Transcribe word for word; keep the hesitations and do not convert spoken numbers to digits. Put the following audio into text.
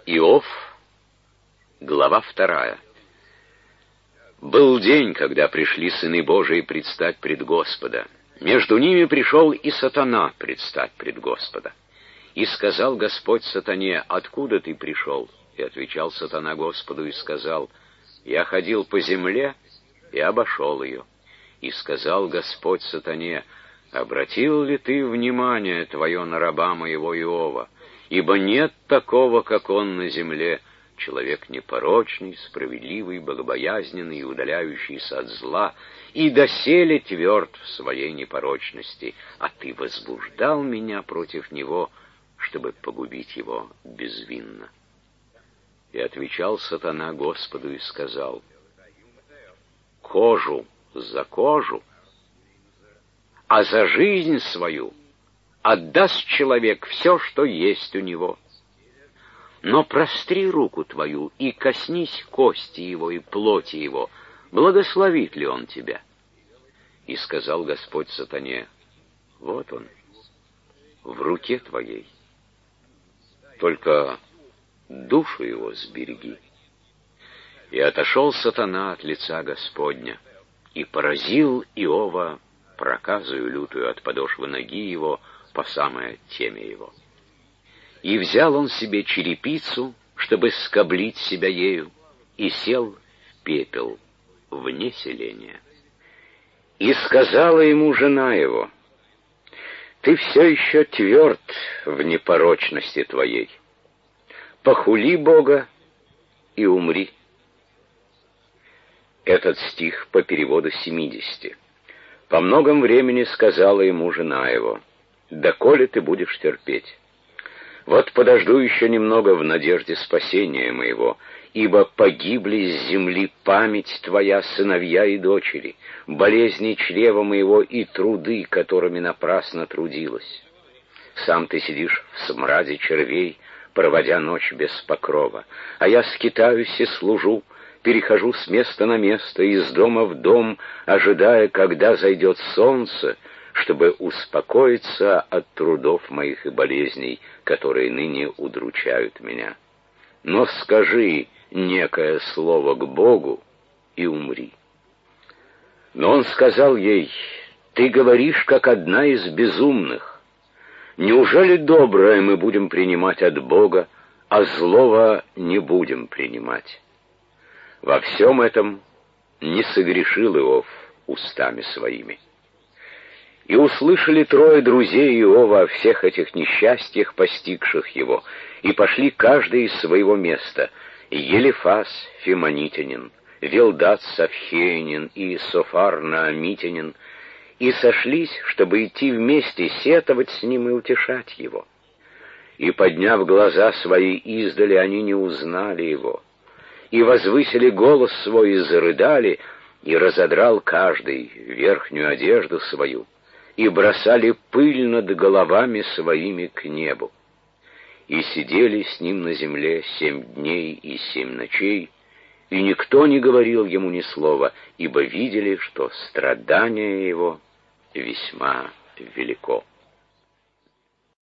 Иов, глава вторая. Был день, когда пришли сыны Божии предстать пред Господа. Между ними пришел и сатана предстать пред Господа. И сказал Господь сатане: «Откуда ты пришел?» И отвечал сатана Господу и сказал: «Я ходил по земле и обошел ее». И сказал Господь сатане: «Обратил ли ты внимание твое на раба моего Иова? Ибо нет такого, как он на земле, человек непорочный, справедливый, богобоязненный и удаляющийся от зла, и доселе тверд в своей непорочности, а ты возбуждал меня против него, чтобы погубить его безвинно». И отвечал сатана Господу и сказал: «Кожу за кожу, а за жизнь свою отдаст человек все, что есть у него. Но простри руку твою и коснись кости его и плоти его, благословит ли он тебя?» И сказал Господь сатане: «Вот он, в руке твоей, только душу его сбереги». И отошел сатана от лица Господня, и поразил Иова проказою лютую от подошвы ноги его по самое темя его. И взял он себе черепицу, чтобы скоблить себя ею, и сел в пепел вне селения. И сказала ему жена его: «Ты все еще тверд в непорочности твоей. Похули Бога и умри». Этот стих по переводу семидесяти. По многом времени сказала ему жена его: «Доколе ты будешь терпеть? Вот подожду еще немного в надежде спасения моего, ибо погибли с земли память твоя, сыновья и дочери, болезни чрева моего и труды, которыми напрасно трудилась. Сам ты сидишь в смраде червей, проводя ночь без покрова, а я скитаюсь и служу, перехожу с места на место, из дома в дом, ожидая, когда зайдет солнце, чтобы успокоиться от трудов моих и болезней, которые ныне удручают меня. Но скажи некое слово к Богу и умри». Но он сказал ей: «Ты говоришь, как одна из безумных. Неужели доброе мы будем принимать от Бога, а злого не будем принимать?» Во всем этом не согрешил Иов устами своими. И услышали трое друзей Иова о всех этих несчастьях, постигших его, и пошли каждый из своего места: Елифас Фимонитянин, Велдат Савхеянин и Софар Наамитянин, и сошлись, чтобы идти вместе, сетовать с ним и утешать его. И, подняв глаза свои издали, они не узнали его, и возвысили голос свой и зарыдали, и разодрал каждый верхнюю одежду свою, и бросали пыль над головами своими к небу. И сидели с ним на земле семь дней и семь ночей, и никто не говорил ему ни слова, ибо видели, что страдание его весьма велико.